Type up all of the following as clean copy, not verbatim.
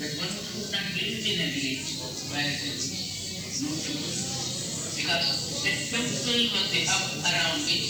that one could not live in a village where there is no temple. Because the temple was the hub around which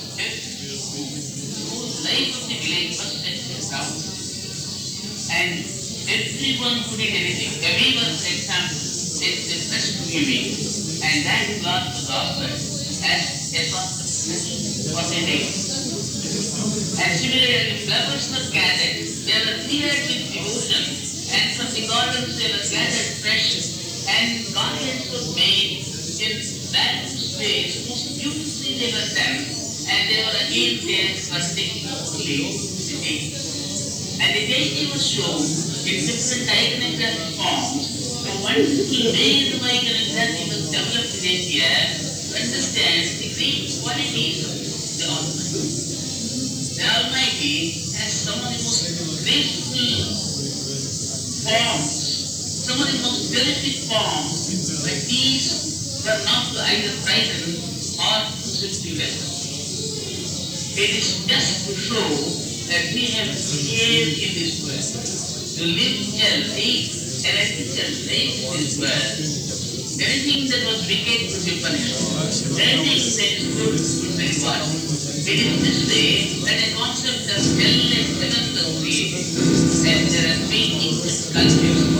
the whole life of the village was centered around. And everyone who did anything, a weaver, for example, did the best weaving, and that cloth was offered as a sort of gift for the day. And similarly, flowers were gathered, they were cleared with devotion, and from the gardens they were gathered fresh, and garlands were made in various ways, most beautifully they were done, and they were again there for particularly the day. And the deity was shown in different iconographic forms. The wonderful way the iconography was developed in India to understand the great qualities of the Almighty. The Almighty has some of the most graceful forms, some of the most terrific forms, but these were not to either frighten or to simply welcome. It is just to show that we have to live in this world, to live healthy and ethical life in this world. Anything that was wicked would be punished. Anything that is good would be rewarded. It is this way that a concept of hell and heaven was created, and there are three ancient cultures